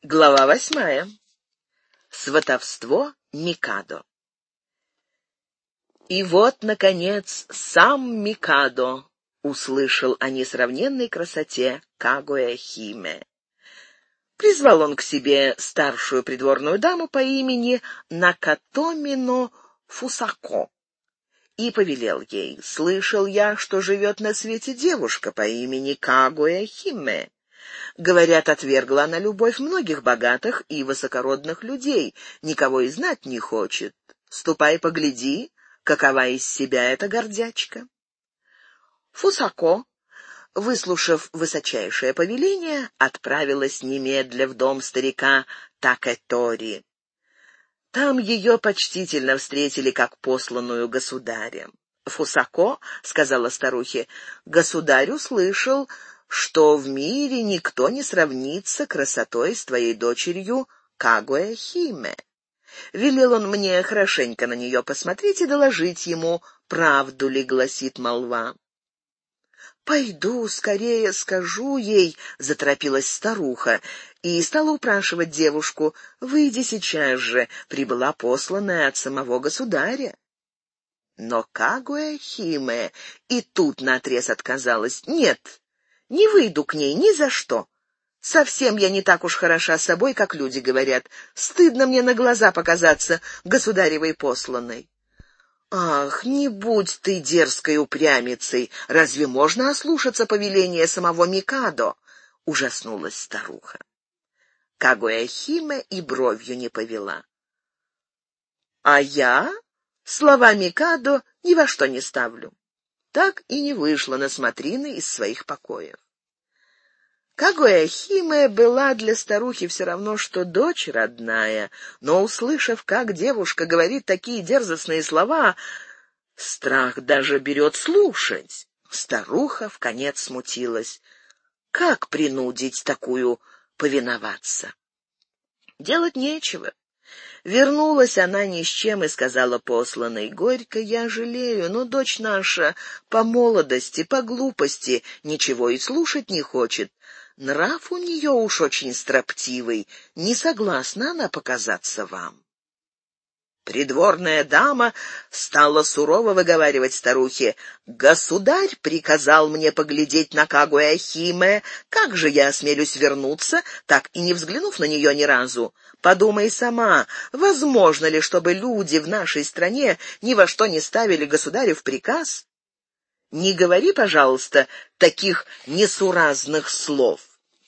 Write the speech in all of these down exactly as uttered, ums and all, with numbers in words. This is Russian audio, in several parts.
Глава восьмая. Сватовство Микадо. И вот, наконец, сам Микадо услышал о несравненной красоте Кагуя-химе. Призвал он к себе старшую придворную даму по имени Накатомино Фусако и повелел ей: «Слышал я, что живет на свете девушка по имени Кагуя-химе. Говорят, отвергла она любовь многих богатых и высокородных людей, никого и знать не хочет. Ступай, погляди, какова из себя эта гордячка». Фусако, выслушав высочайшее повеление, отправилась немедля в дом старика Такэтори. Там ее почтительно встретили как посланную государя. «Фусако, — сказала старухе, — государь услышал, что в мире никто не сравнится красотой с твоей дочерью Кагуя-химе. Велел он мне хорошенько на нее посмотреть и доложить ему, правду ли гласит молва». «Пойду, скорее скажу ей», — заторопилась старуха, и стала упрашивать девушку: «Выйди сейчас же, прибыла посланная от самого государя». Но Кагуя-химе и тут наотрез отказалась: «Нет, не выйду к ней ни за что. Совсем я не так уж хороша собой, как люди говорят. Стыдно мне на глаза показаться государевой посланной». «Ах, не будь ты дерзкой упрямицей! Разве можно ослушаться повеления самого Микадо?» — ужаснулась старуха. Кагуя-химе и бровью не повела. «А я слова Микадо ни во что не ставлю». Так и не вышла на смотрины из своих покоев. Кагуя-химе была для старухи все равно, что дочь родная, но, услышав, как девушка говорит такие дерзостные слова, страх даже берет слушать. Старуха вконец смутилась. Как принудить такую повиноваться? Делать нечего. Вернулась она ни с чем и сказала посланной: «Горько я жалею, но дочь наша по молодости, по глупости ничего и слушать не хочет. Нрав у нее уж очень строптивый, не согласна она показаться вам». Придворная дама стала сурово выговаривать старухе: «Государь приказал мне поглядеть на Кагуя-химе, как же я осмелюсь вернуться, так и не взглянув на нее ни разу? Подумай сама, возможно ли, чтобы люди в нашей стране ни во что не ставили государев приказ? Не говори, пожалуйста, таких несуразных слов».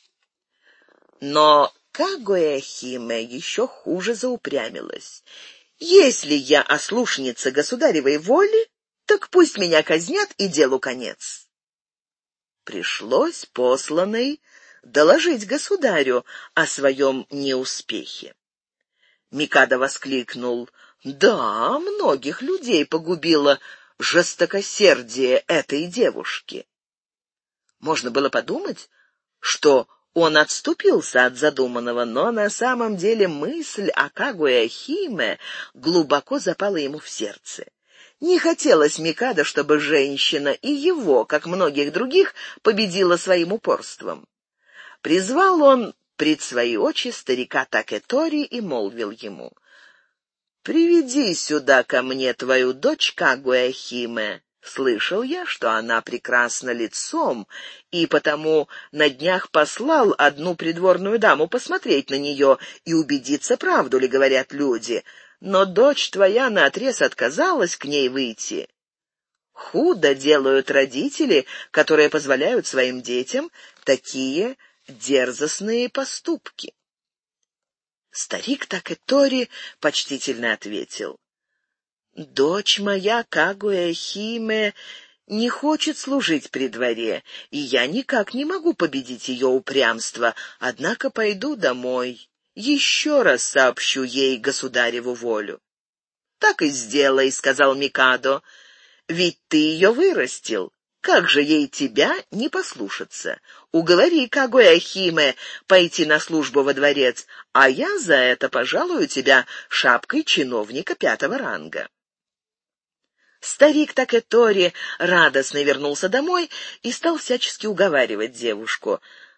Но Кагуя-химе еще хуже заупрямилась. «Если я ослушница государевой воли, так пусть меня казнят, и делу конец». Пришлось посланной доложить государю о своем неуспехе. Микадо воскликнул: «Да, многих людей погубило жестокосердие этой девушки». Можно было подумать, что он отступился от задуманного, но на самом деле мысль о Кагуя-химе глубоко запала ему в сердце. Не хотелось Микадо, чтобы женщина и его, как многих других, победила своим упорством. Призвал он пред свои очи старика Такэтори и молвил ему: «Приведи сюда ко мне твою дочь Кагуя-химе. Слышал я, что она прекрасна лицом, и потому на днях послал одну придворную даму посмотреть на нее и убедиться, правду ли говорят люди, но дочь твоя наотрез отказалась к ней выйти. Худо делают родители, которые позволяют своим детям такие дерзостные поступки». Старик Такэтори почтительно ответил: «Дочь моя Кагуя-химе не хочет служить при дворе, и я никак не могу победить ее упрямство, однако пойду домой, еще раз сообщу ей государеву волю». «Так и сделай», — сказал Микадо, — «ведь ты ее вырастил. Как же ей тебя не послушаться? Уговори Кагуя-химе пойти на службу во дворец, а я за это пожалую тебя шапкой чиновника пятого ранга». Старик Такэтори радостно вернулся домой и стал всячески уговаривать девушку.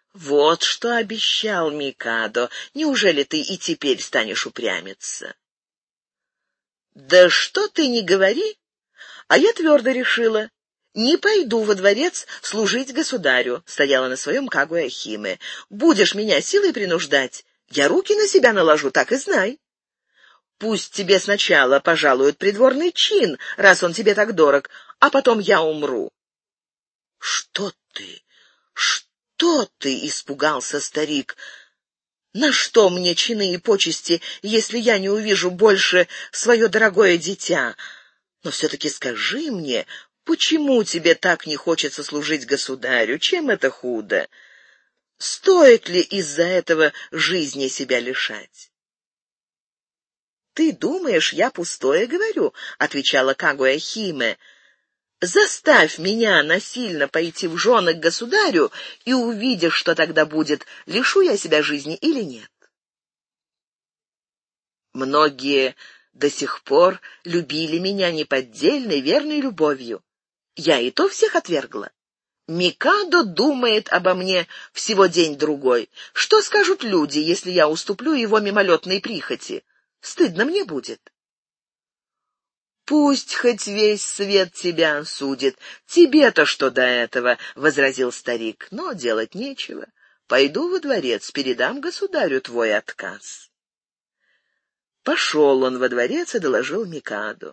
Вот что обещал Микадо. Неужели ты и теперь станешь упрямиться? Да что ты не говори, а я твердо решила. Не пойду во дворец служить государю, стояла на своем Кагуя-Химе. Будешь меня силой принуждать, я руки на себя наложу, так и знай. Пусть тебе сначала пожалуют придворный чин, раз он тебе так дорог, а потом я умру. Что ты? Что ты? Испугался старик. На что мне чины и почести, если я не увижу больше свое дорогое дитя? Но все-таки скажи мне, почему тебе так не хочется служить государю? Чем это худо? Стоит ли из-за этого жизни себя лишать? «Ты думаешь, я пустое говорю?» — отвечала Кагуя-Химе. «Заставь меня насильно пойти в жены к государю, и увидишь, что тогда будет, лишу я себя жизни или нет». Многие до сих пор любили меня неподдельной, верной любовью. Я и то всех отвергла. Микадо думает обо мне всего день-другой. Что скажут люди, если я уступлю его мимолетной прихоти? Стыдно мне будет. «Пусть хоть весь свет тебя осудит. Тебе-то что до этого?» — возразил старик. «Но делать нечего. Пойду во дворец, передам государю твой отказ». Пошел он во дворец и доложил Микадо.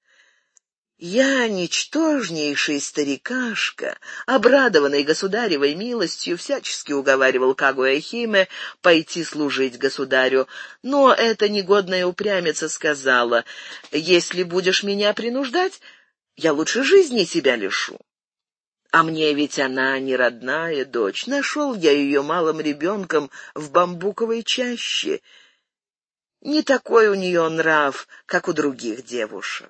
«Я, ничтожнейший старикашка, обрадованный государевой милостью, всячески уговаривал Кагуя-Химе пойти служить государю, но эта негодная упрямица сказала: «Если будешь меня принуждать, я лучше жизни себя лишу». А мне ведь она не родная дочь, нашел я ее малым ребенком в бамбуковой чаще. Не такой у нее нрав, как у других девушек.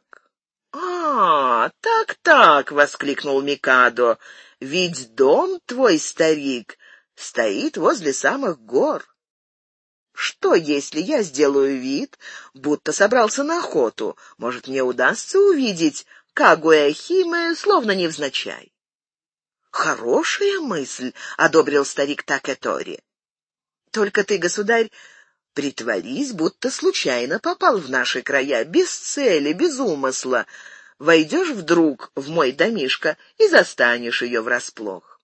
«А, так-так!» — воскликнул Микадо. «Ведь дом твой, старик, стоит возле самых гор. Что, если я сделаю вид, будто собрался на охоту? Может, мне удастся увидеть Кагуя-Химе, словно невзначай?» «Хорошая мысль», — одобрил старик Такэтори. «Только ты, государь, притворись, будто случайно попал в наши края, без цели, без умысла. Войдешь вдруг в мой домишко и застанешь ее врасплох».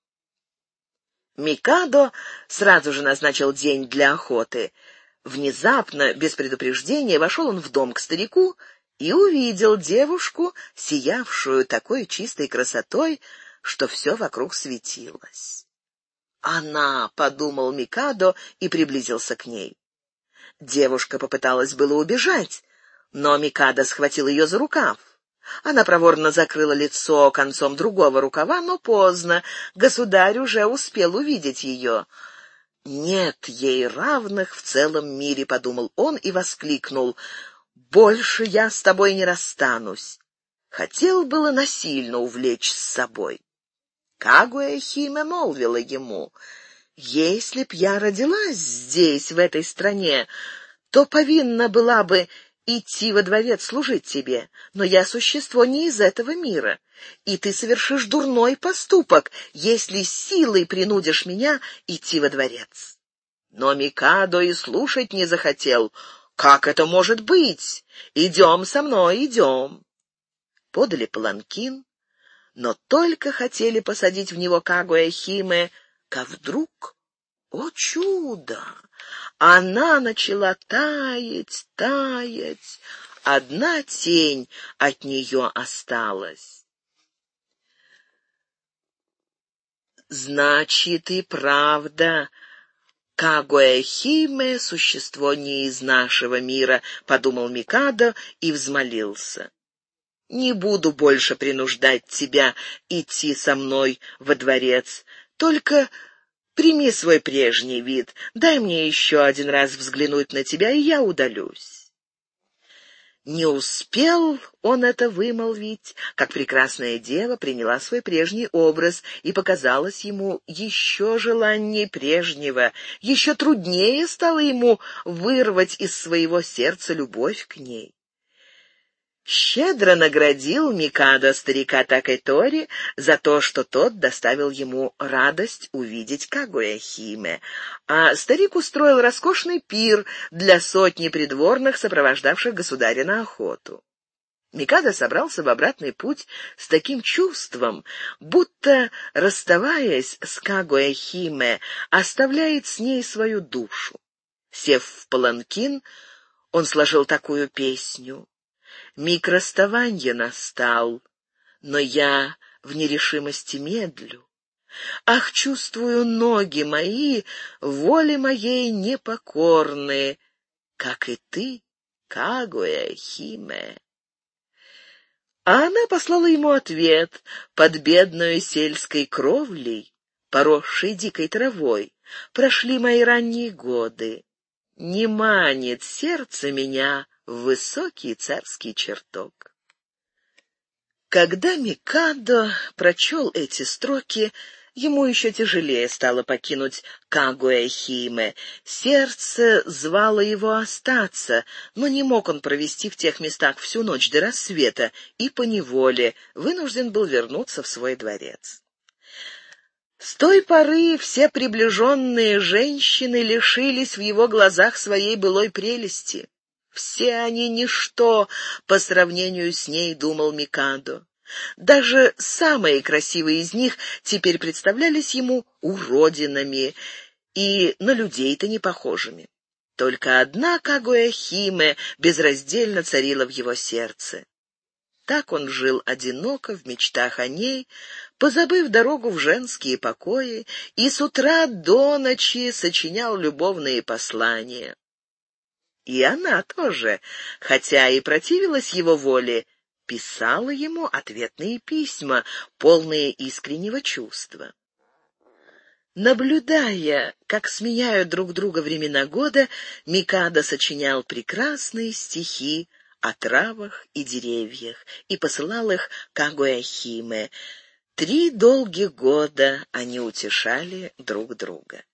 Микадо сразу же назначил день для охоты. Внезапно, без предупреждения, вошел он в дом к старику и увидел девушку, сиявшую такой чистой красотой, что все вокруг светилось. «Она», — подумал Микадо и приблизился к ней. Девушка попыталась было убежать, но Микадо схватил ее за рукав. Она проворно закрыла лицо концом другого рукава, но поздно, государь уже успел увидеть ее. «Нет ей равных в целом мире», — подумал он и воскликнул: «Больше я с тобой не расстанусь». Хотел было насильно увлечь с собой. Кагуя-Химе молвила ему: «Если б я родилась здесь, в этой стране, то повинна была бы идти во дворец служить тебе, но я существо не из этого мира, и ты совершишь дурной поступок, если силой принудишь меня идти во дворец». Но Микадо и слушать не захотел. «Как это может быть? Идем со мной, идем». Подали паланкин, но только хотели посадить в него Кагуя-Химе, как вдруг, о чудо! Она начала таять, таять. Одна тень от нее осталась. «Значит, и правда, Кагуя-Химе — существо не из нашего мира», — подумал Микадо и взмолился. «Не буду больше принуждать тебя идти со мной во дворец, только прими свой прежний вид, дай мне еще один раз взглянуть на тебя, и я удалюсь». Не успел он это вымолвить, как прекрасная дева приняла свой прежний образ, и показалось ему еще желаннее прежнего, еще труднее стало ему вырвать из своего сердца любовь к ней. щедро наградил Микадо старика Такайтори за то, что тот доставил ему радость увидеть Кагуя-химе, а старик устроил роскошный пир для сотни придворных, сопровождавших государя на охоту. Микадо собрался в обратный путь с таким чувством, будто, расставаясь с Кагуя-химе, оставляет с ней свою душу. Сев в паланкин, он сложил такую песню: «Миг расставанья настал, но я в нерешимости медлю. Ах, чувствую, ноги мои воле моей непокорны, как и ты, Кагуя-химе». А она послала ему ответ: «Под бедную сельской кровлей, поросшей дикой травой, прошли мои ранние годы. Не манит сердце меня в высокий царский чертог». Когда Микадо прочел эти строки, ему еще тяжелее стало покинуть Кагуя-химе. Сердце звало его остаться, но не мог он провести в тех местах всю ночь до рассвета, и поневоле вынужден был вернуться в свой дворец. С той поры все приближенные женщины лишились в его глазах своей былой прелести. Все они ничто по сравнению с ней, думал Микадо. Даже самые красивые из них теперь представлялись ему уродинами и на людей-то не похожими. Только одна Кагуя-химе безраздельно царила в его сердце. Так он жил одиноко в мечтах о ней, позабыв дорогу в женские покои, и с утра до ночи сочинял любовные послания. И она тоже, хотя и противилась его воле, писала ему ответные письма, полные искреннего чувства. Наблюдая, как сменяют друг друга времена года, Микадо сочинял прекрасные стихи о травах и деревьях и посылал их Кагуя-химе. Три долгих года они утешали друг друга.